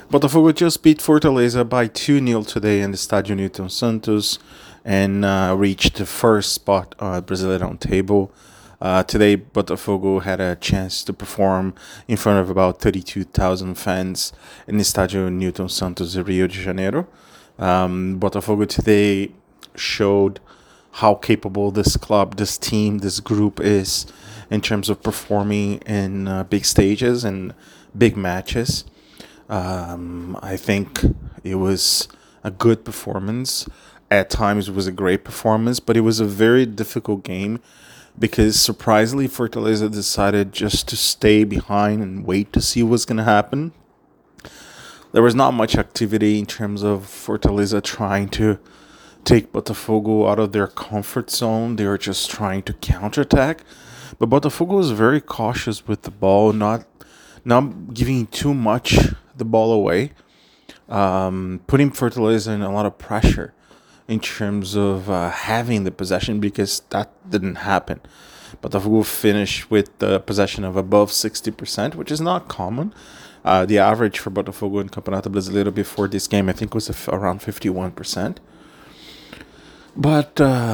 Botafogo just beat Fortaleza by 2-0 today in the Estádio Newton Santos and reached the first spot on the Brasileirão table. Today, Botafogo had a chance to perform in front of about 32,000 fans in the Estádio Newton Santos in Rio de Janeiro. Botafogo today showed how capable this club, this team, this group is in terms of performing in big stages and big matches. I think it was a good performance. At times, it was a great performance, but it was a very difficult game because surprisingly, Fortaleza decided just to stay behind and wait to see what's going to happen. There was not much activity in terms of Fortaleza trying to take Botafogo out of their comfort zone. They were just trying to counterattack. But Botafogo was very cautious with the ball, not giving too much the ball away, putting Fortaleza in a lot of pressure in terms of having the possession because that didn't happen. Botafogo finished with the possession of above 60%, which is not common. The average for Botafogo in Campeonato Brasileiro before this game, I think, was around 51%. But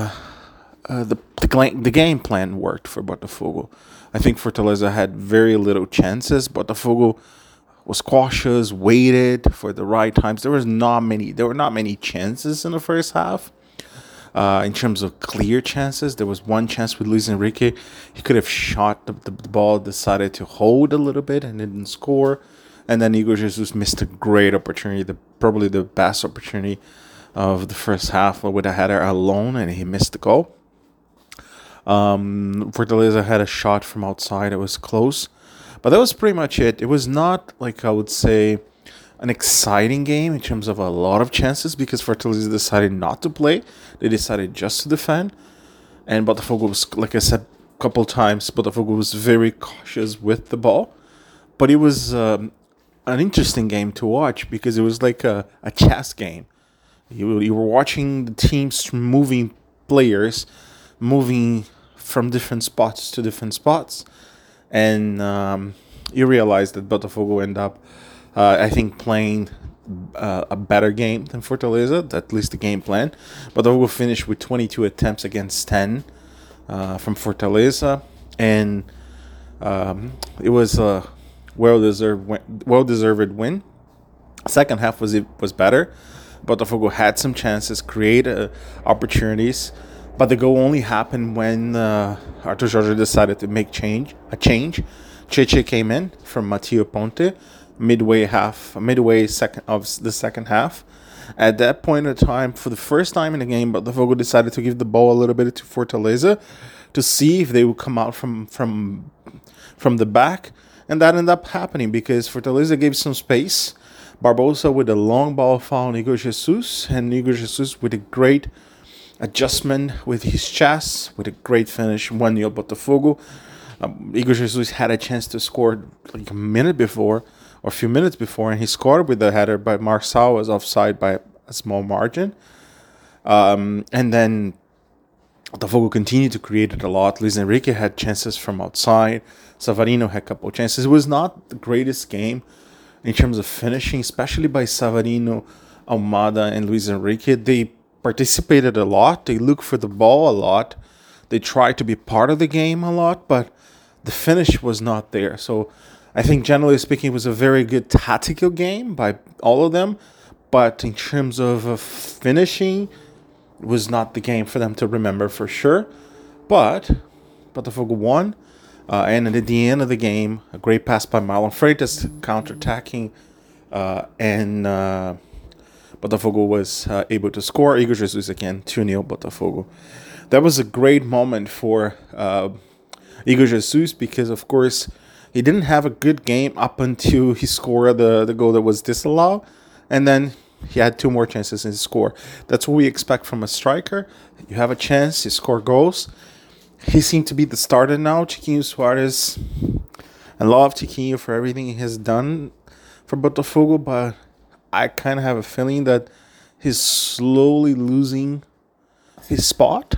the game plan worked for Botafogo. I think Fortaleza had very little chances. Botafogo was cautious, waited for the right times. There were not many chances in the first half. In terms of clear chances, there was one chance with Luis Enrique. He could have shot the ball, decided to hold a little bit and didn't score. And then Igor Jesus missed a great opportunity, probably the best opportunity of the first half with a header alone, and he missed the goal. Fortaleza had a shot from outside. It was close. But that was pretty much it. It was not, like I would say, an exciting game in terms of a lot of chances because Fortaleza decided not to play. They decided just to defend. And Botafogo was, like I said a couple times, Botafogo was very cautious with the ball. But it was an interesting game to watch because it was like a chess game. You were watching the teams moving players, moving from different spots to different spots. And you realize that Botafogo end up, I think, playing a better game than Fortaleza, at least the game plan. Botafogo finished with 22 attempts against 10 from Fortaleza. And it was a well-deserved win. Second half was better. Botafogo had some chances, created opportunities. But the goal only happened when Arthur Jorge decided to make a change. Cheche came in from Mateo Ponte, midway second of the second half. At that point in time, for the first time in the game, Botafogo decided to give the ball a little bit to Fortaleza to see if they would come out from the back. And that ended up happening because Fortaleza gave some space. Barbosa with a long ball found Igor Jesus, and Igor Jesus with a great adjustment with his chest, with a great finish, 1-0 Botafogo. Igor Jesus had a chance to score like a minute before, or a few minutes before, and he scored with a header, but Marçal was offside by a small margin. And then Botafogo continued to create it a lot. Luis Enrique had chances from outside. Savarino had a couple of chances. It was not the greatest game in terms of finishing, especially by Savarino, Almada, and Luis Enrique. They participated a lot. They looked for the ball a lot. They tried to be part of the game a lot, but the finish was not there. So I think generally speaking, it was a very good tactical game by all of them. But in terms of finishing, it was not the game for them to remember for sure. But Botafogo won. And at the end of the game, a great pass by Marlon Freitas counterattacking and Botafogo was able to score. Igor Jesus again, 2-0 Botafogo. That was a great moment for Igor Jesus because, of course, he didn't have a good game up until he scored the goal that was disallowed. And then he had two more chances and score. That's what we expect from a striker. You have a chance, you score goals. He seemed to be the starter now, Chiquinho Suarez. I love Chiquinho for everything he has done for Botafogo, but I kind of have a feeling that he's slowly losing his spot.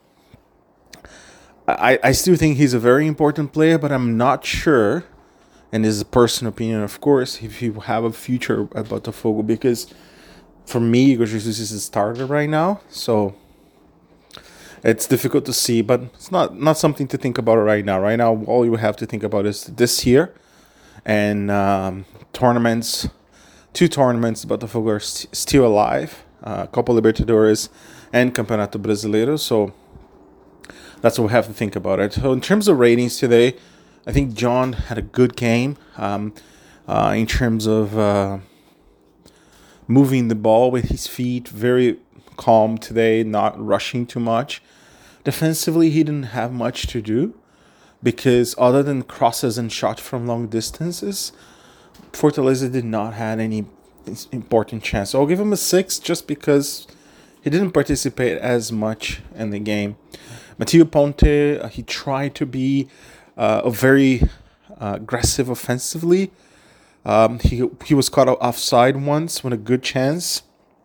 I still think he's a very important player, but I'm not sure and this is a personal opinion, of course, if you have a future at Botafogo, because for me, Igor Jesus is a starter right now, so it's difficult to see, but it's not something to think about right now. Right now, all you have to think about is this year and tournaments. Two tournaments, Botafogo are still alive. Copa Libertadores and Campeonato Brasileiro. So that's what we have to think about it. So in terms of ratings today, I think John had a good game in terms of moving the ball with his feet. Very calm today, not rushing too much. Defensively, he didn't have much to do because other than crosses and shots from long distances, Fortaleza did not have any important chance. So I'll give him a 6 just because he didn't participate as much in the game. Matteo Ponte, he tried to be very aggressive offensively. He was caught offside once with a good chance.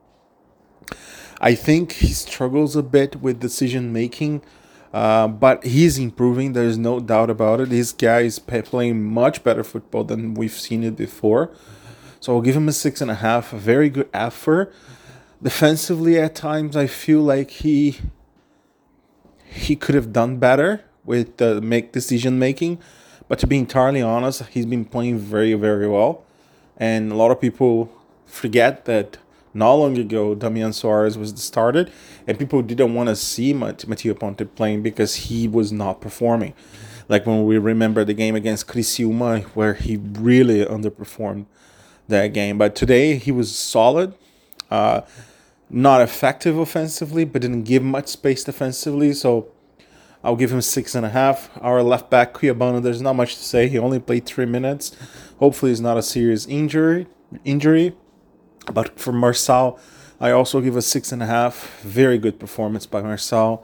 I think he struggles a bit with decision making, but he's improving. There's no doubt about it. This guy is playing much better football than we've seen it before. So I'll give him a 6.5. A very good effort. Defensively, at times, I feel like he could have done better with make decision making. But to be entirely honest, he's been playing very, very well. And a lot of people forget that not long ago, Damian Suarez was started, and people didn't want to see Matteo Ponte playing because he was not performing. Like when we remember the game against Criciúma, where he really underperformed that game. But today, he was solid, not effective offensively, but didn't give much space defensively. So I'll give him 6.5. Our left back, Cuiabano, there's not much to say. He only played 3 minutes. Hopefully, it's not a serious injury. But for Marçal, I also give a 6.5. Very good performance by Marçal.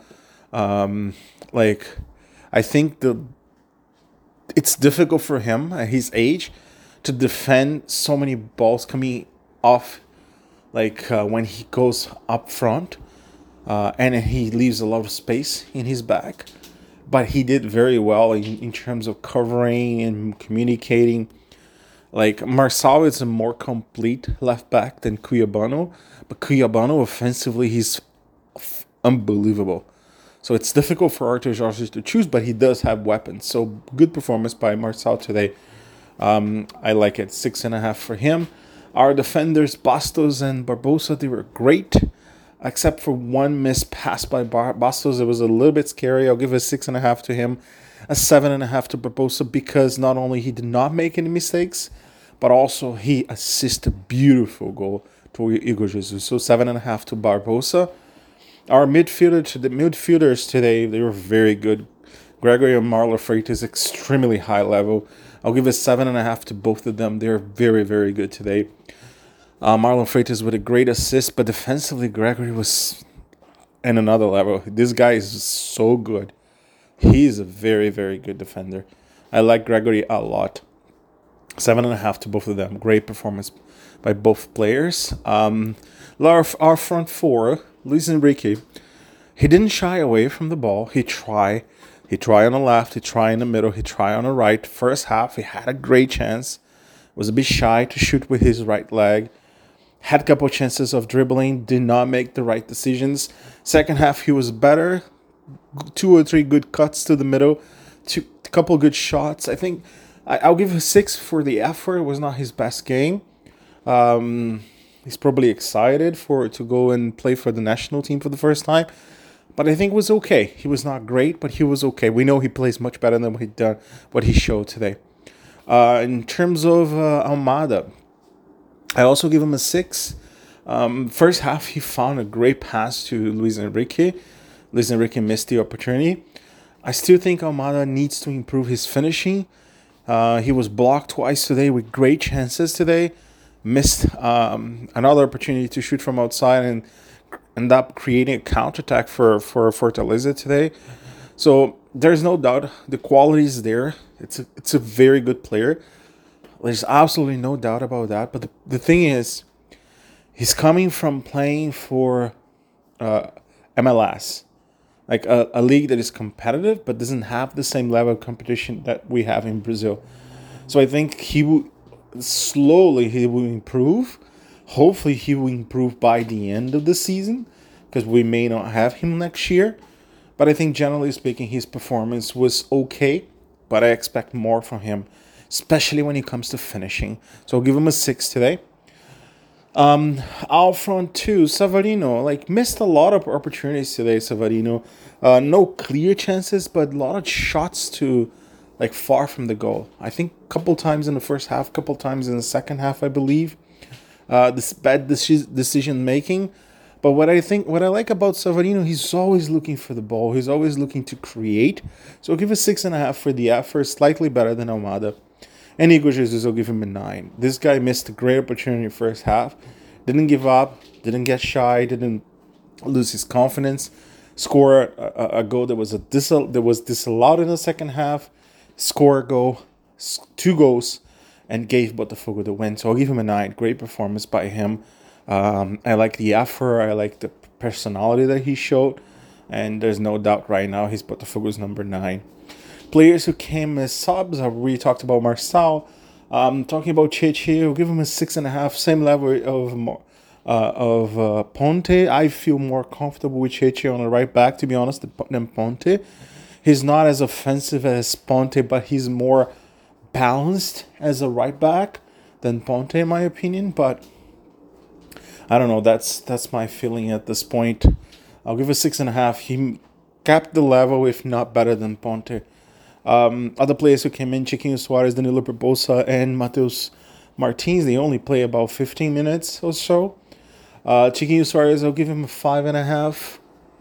I think it's difficult for him at his age to defend so many balls coming off, when he goes up front, and he leaves a lot of space in his back. But he did very well in terms of covering and communicating. Marçal is a more complete left back than Cuiabano, but Cuiabano offensively, he's unbelievable. So it's difficult for Arthur Jorge to choose, but he does have weapons. So good performance by Marçal today. I like it. 6.5 for him. Our defenders, Bastos and Barbosa, they were great, except for one missed pass by Bastos. It was a little bit scary. I'll give a 6.5 to him, a 7.5 to Barbosa, because not only he did not make any mistakes, but also he assisted a beautiful goal to Igor Jesus. So 7.5 to Barbosa. Our midfielders today, they were very good. Gregory and Marlon Freitas, extremely high level. I'll give a 7.5 to both of them. They're very, very good today. Marlon Freitas with a great assist, but defensively, Gregory was in another level. This guy is so good. He's a very, very good defender. I like Gregory a lot. 7.5 to both of them. Great performance by both players. Our front four, Luis Enrique, he didn't shy away from the ball. He tried. He tried on the left. He tried in the middle. He tried on the right. First half, he had a great chance. Was a bit shy to shoot with his right leg. Had a couple of chances of dribbling. Did not make the right decisions. Second half, he was better. 2 or 3 good cuts to the middle. A couple of good shots. I think I'll give a 6 for the effort. It was not his best game. He's probably excited to go and play for the national team for the first time. But I think it was okay. He was not great, but he was okay. We know he plays much better than what he showed today. In terms of Almada, I also give him a 6. First half, he found a great pass to Luis Enrique. Luis Enrique missed the opportunity. I still think Almada needs to improve his finishing. He was blocked twice today with great chances today. Missed another opportunity to shoot from outside and end up creating a counterattack for Fortaleza today. So there's no doubt the quality is there. It's a very good player. There's absolutely no doubt about that. But the thing is, he's coming from playing for MLS, like a league that is competitive but doesn't have the same level of competition that we have in Brazil. So I think he will slowly he will improve. Hopefully he will improve by the end of the season, because we may not have him next year. But I think generally speaking, his performance was okay, but I expect more from him, especially when it comes to finishing. So I'll give him a 6 today. Out front too, Savarino missed a lot of opportunities today. Savarino, no clear chances, but a lot of shots to far from the goal. I think a couple times in the first half, couple times in the second half, I believe. This bad decision making. But what I like about Savarino, he's always looking for the ball. He's always looking to create. So I'll give a 6.5 for the effort, slightly better than Almada. And Igor Jesus, I'll give him a 9. This guy missed a great opportunity in the first half. Didn't give up, didn't get shy, didn't lose his confidence. Score a goal that was disallowed in the second half. Score a goal, 2 goals, and gave Botafogo the win. So I'll give him a 9. Great performance by him. I like the effort. I like the personality that he showed. And there's no doubt right now he's Botafogo's number 9. Players who came as subs, I already talked about Marçal. Talking about Cheche, I'll give him a 6.5, same level of Ponte. I feel more comfortable with Cheche on the right back, to be honest, than Ponte. He's not as offensive as Ponte, but he's more balanced as a right back than Ponte, in my opinion. But I don't know. That's my feeling at this point. I'll give a 6.5. He capped the level, if not better than Ponte. Other players who came in, Chiquinho Suarez, Danilo Barbosa, and Matheus Martins, they only play about 15 minutes or so. Chiquinho Suarez, I'll give him a 5.5.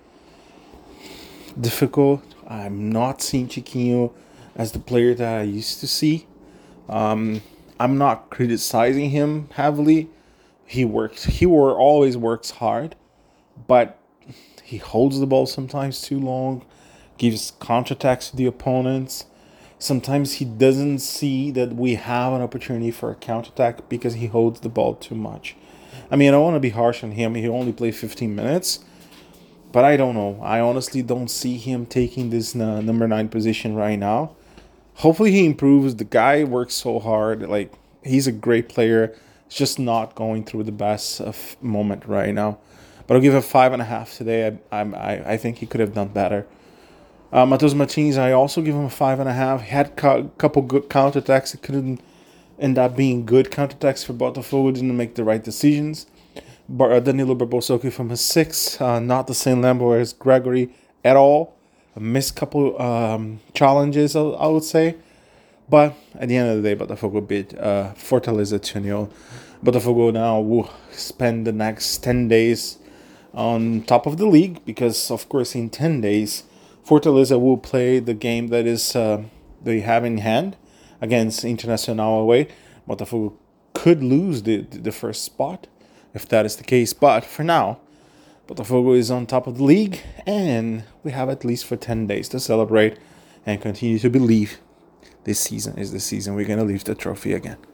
Difficult. I'm not seeing Chiquinho as the player that I used to see. I'm not criticizing him heavily. He always works hard, but he holds the ball sometimes too long, gives counterattacks to the opponents. Sometimes he doesn't see that we have an opportunity for a counterattack because he holds the ball too much. I mean, I don't want to be harsh on him. He only played 15 minutes. But I don't know. I honestly don't see him taking this number 9 position right now. Hopefully he improves. The guy works so hard. He's a great player. It's just not going through the best moment right now. But I'll give it 5.5 today. I think he could have done better. Matheus Martins, I also give him a 5.5. He had a couple good counterattacks. It couldn't end up being good counterattacks for Botafogo. Didn't make the right decisions. Danilo Barbosa, I'll give him a 6. Not the same level as Gregory at all. A missed couple challenges, I would say. But at the end of the day, Botafogo beat Fortaleza 2-0. Botafogo now will spend the next 10 days on top of the league because, of course, in 10 days, Fortaleza will play the game that is they have in hand against Internacional away. Botafogo could lose the first spot if that is the case. But for now, Botafogo is on top of the league, and we have at least for 10 days to celebrate and continue to believe this season is the season we're going to lift the trophy again.